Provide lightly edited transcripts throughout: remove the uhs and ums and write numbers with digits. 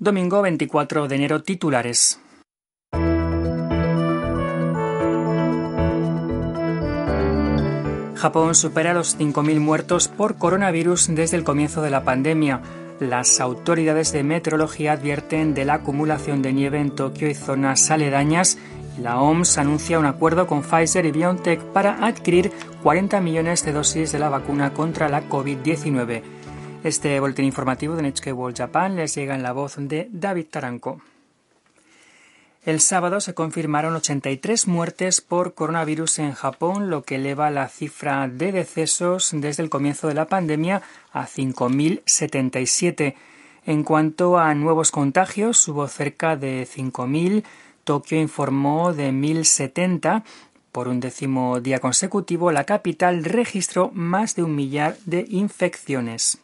Domingo 24 de enero, titulares. Japón supera los 5.000 muertos por coronavirus desde el comienzo de la pandemia. Las autoridades de meteorología advierten de la acumulación de nieve en Tokio y zonas aledañas. La OMS anuncia un acuerdo con Pfizer y BioNTech para adquirir 40 millones de dosis de la vacuna contra la COVID-19. Este boletín informativo de NHK World Japan les llega en la voz de David Taranco. El sábado se confirmaron 83 muertes por coronavirus en Japón, lo que eleva la cifra de decesos desde el comienzo de la pandemia a 5.077. En cuanto a nuevos contagios, hubo cerca de 5.000. Tokio informó de 1.070. Por un 10º día consecutivo, la capital registró más de 1 millar de infecciones.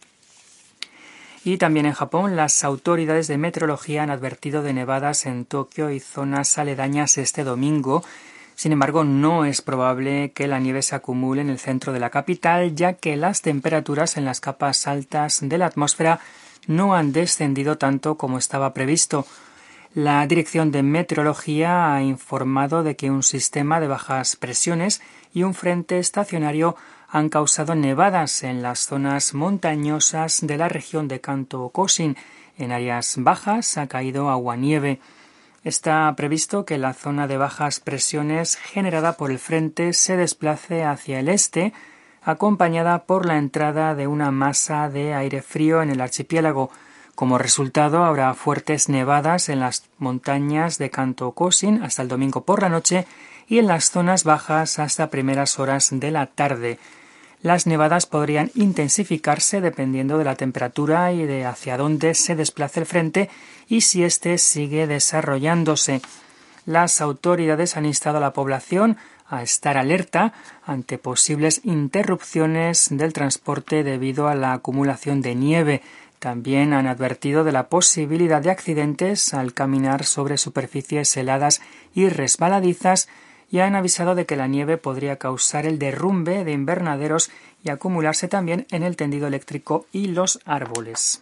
Y también en Japón, las autoridades de meteorología han advertido de nevadas en Tokio y zonas aledañas este domingo. Sin embargo, no es probable que la nieve se acumule en el centro de la capital, ya que las temperaturas en las capas altas de la atmósfera no han descendido tanto como estaba previsto. La Dirección de Meteorología ha informado de que un sistema de bajas presiones y un frente estacionario han causado nevadas en las zonas montañosas de la región de Kanto Kōshin. En áreas bajas ha caído aguanieve. Está previsto que la zona de bajas presiones generada por el frente se desplace hacia el este, acompañada por la entrada de una masa de aire frío en el archipiélago. Como resultado, habrá fuertes nevadas en las montañas de Kanto Kōshin hasta el domingo por la noche y en las zonas bajas hasta primeras horas de la tarde. Las nevadas podrían intensificarse dependiendo de la temperatura y de hacia dónde se desplace el frente y si éste sigue desarrollándose. Las autoridades han instado a la población a estar alerta ante posibles interrupciones del transporte debido a la acumulación de nieve. También han advertido de la posibilidad de accidentes al caminar sobre superficies heladas y resbaladizas y han avisado de que la nieve podría causar el derrumbe de invernaderos y acumularse también en el tendido eléctrico y los árboles.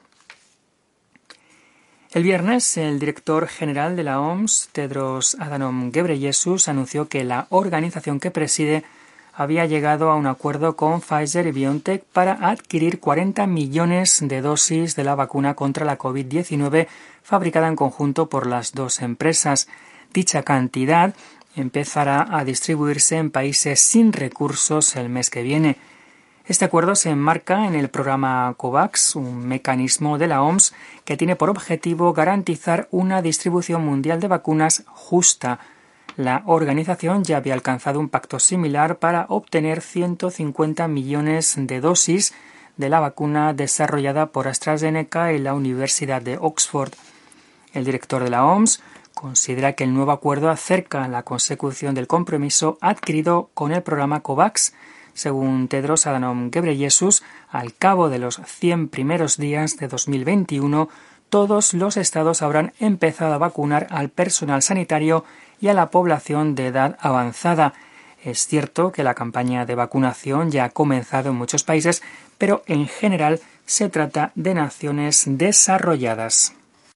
El viernes, el director general de la OMS, Tedros Adhanom Ghebreyesus, anunció que la organización que preside había llegado a un acuerdo con Pfizer y BioNTech para adquirir 40 millones de dosis de la vacuna contra la COVID-19 fabricada en conjunto por las dos empresas. Dicha cantidad empezará a distribuirse en países sin recursos el mes que viene. Este acuerdo se enmarca en el programa COVAX, un mecanismo de la OMS que tiene por objetivo garantizar una distribución mundial de vacunas justa. La organización ya había alcanzado un pacto similar para obtener 150 millones de dosis de la vacuna desarrollada por AstraZeneca y la Universidad de Oxford. El director de la OMS considera que el nuevo acuerdo acerca la consecución del compromiso adquirido con el programa COVAX. Según Tedros Adhanom Ghebreyesus, al cabo de los 100 primeros días de 2021, todos los estados habrán empezado a vacunar al personal sanitario y a la población de edad avanzada. Es cierto que la campaña de vacunación ya ha comenzado en muchos países, pero en general se trata de naciones desarrolladas.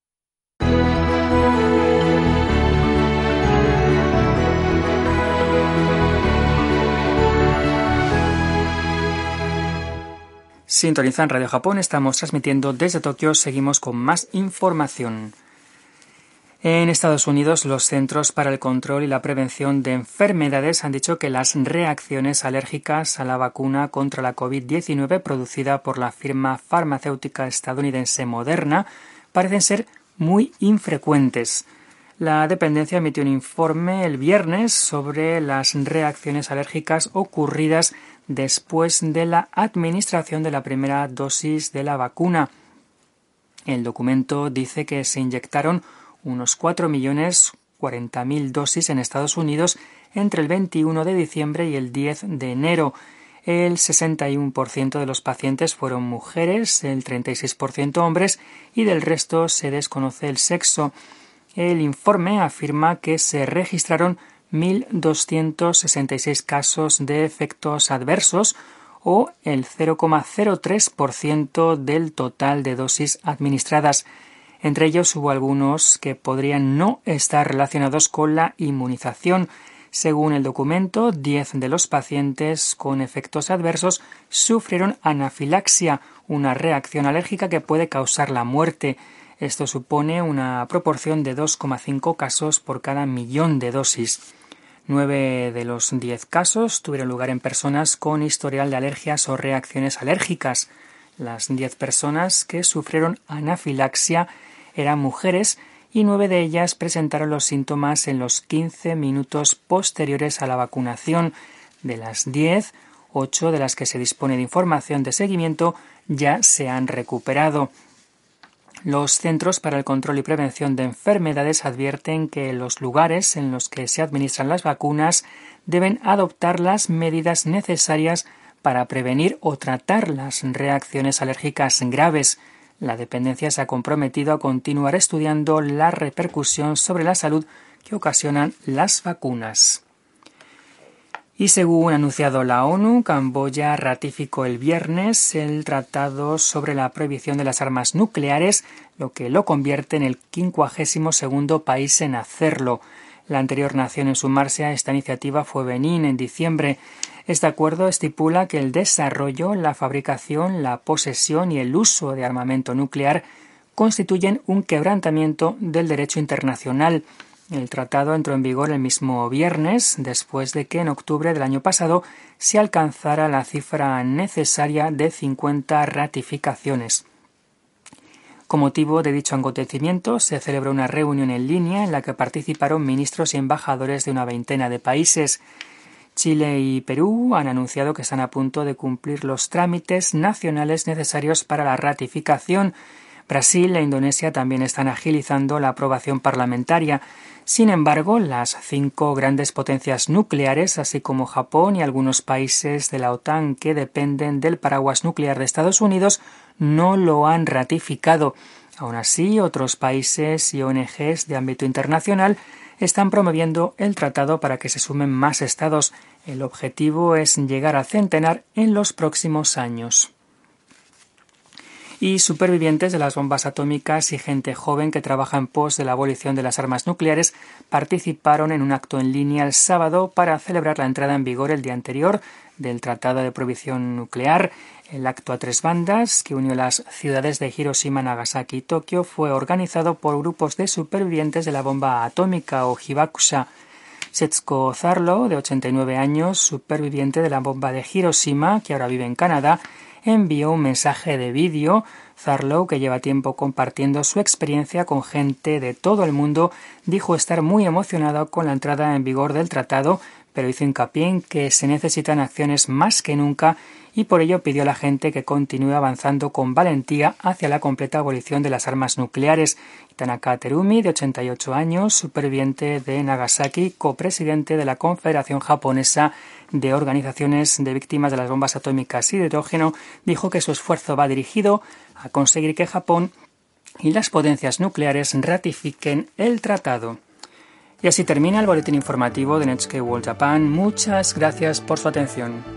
Sintonizan Radio Japón, estamos transmitiendo desde Tokio, seguimos con más información. En Estados Unidos, los Centros para el Control y la Prevención de Enfermedades han dicho que las reacciones alérgicas a la vacuna contra la COVID-19 producida por la firma farmacéutica estadounidense Moderna parecen ser muy infrecuentes. La dependencia emitió un informe el viernes sobre las reacciones alérgicas ocurridas después de la administración de la primera dosis de la vacuna. El documento dice que se inyectaron unos 4.040.000 dosis en Estados Unidos entre el 21 de diciembre y el 10 de enero. El 61% de los pacientes fueron mujeres, el 36% hombres y del resto se desconoce el sexo. El informe afirma que se registraron 1.266 casos de efectos adversos o el 0,03% del total de dosis administradas. Entre ellos hubo algunos que podrían no estar relacionados con la inmunización. Según el documento, 10 de los pacientes con efectos adversos sufrieron anafilaxia, una reacción alérgica que puede causar la muerte. Esto supone una proporción de 2,5 casos por cada millón de dosis. 9 de los 10 casos tuvieron lugar en personas con historial de alergias o reacciones alérgicas. Las 10 personas que sufrieron anafilaxia eran mujeres y 9 de ellas presentaron los síntomas en los 15 minutos posteriores a la vacunación. De las 10, 8 de las que se dispone de información de seguimiento ya se han recuperado. Los Centros para el Control y Prevención de Enfermedades advierten que los lugares en los que se administran las vacunas deben adoptar las medidas necesarias para prevenir o tratar las reacciones alérgicas graves. La dependencia se ha comprometido a continuar estudiando la repercusión sobre la salud que ocasionan las vacunas. Y según ha anunciado la ONU, Camboya ratificó el viernes el Tratado sobre la Prohibición de las Armas Nucleares, lo que lo convierte en el 52º país en hacerlo. La anterior nación en sumarse a esta iniciativa fue Benín en diciembre. Este acuerdo estipula que el desarrollo, la fabricación, la posesión y el uso de armamento nuclear constituyen un quebrantamiento del derecho internacional. El tratado entró en vigor el mismo viernes, después de que en octubre del año pasado se alcanzara la cifra necesaria de 50 ratificaciones. Con motivo de dicho acontecimiento, se celebró una reunión en línea en la que participaron ministros y embajadores de una veintena de países. Chile y Perú han anunciado que están a punto de cumplir los trámites nacionales necesarios para la ratificación. Brasil e Indonesia también están agilizando la aprobación parlamentaria. Sin embargo, las 5 grandes potencias nucleares, así como Japón y algunos países de la OTAN que dependen del paraguas nuclear de Estados Unidos, no lo han ratificado. Aún así, otros países y ONGs de ámbito internacional están promoviendo el tratado para que se sumen más estados. El objetivo es llegar al centenar en los próximos años. Y supervivientes de las bombas atómicas y gente joven que trabaja en pos de la abolición de las armas nucleares participaron en un acto en línea el sábado para celebrar la entrada en vigor el día anterior del Tratado de Prohibición Nuclear. El acto a 3 bandas, que unió las ciudades de Hiroshima, Nagasaki y Tokio, fue organizado por grupos de supervivientes de la bomba atómica o Hibakusha. Setsuko Zarlow, de 89 años, superviviente de la bomba de Hiroshima, que ahora vive en Canadá, envió un mensaje de vídeo. Zarlow, que lleva tiempo compartiendo su experiencia con gente de todo el mundo, dijo estar muy emocionado con la entrada en vigor del tratado, pero hizo hincapié en que se necesitan acciones más que nunca y por ello pidió a la gente que continúe avanzando con valentía hacia la completa abolición de las armas nucleares. Tanaka Terumi, de 88 años, superviviente de Nagasaki, copresidente de la Confederación Japonesa de Organizaciones de Víctimas de las Bombas Atómicas y de Hidrógeno, dijo que su esfuerzo va dirigido a conseguir que Japón y las potencias nucleares ratifiquen el tratado. Y así termina el boletín informativo de NHK World Japan. Muchas gracias por su atención.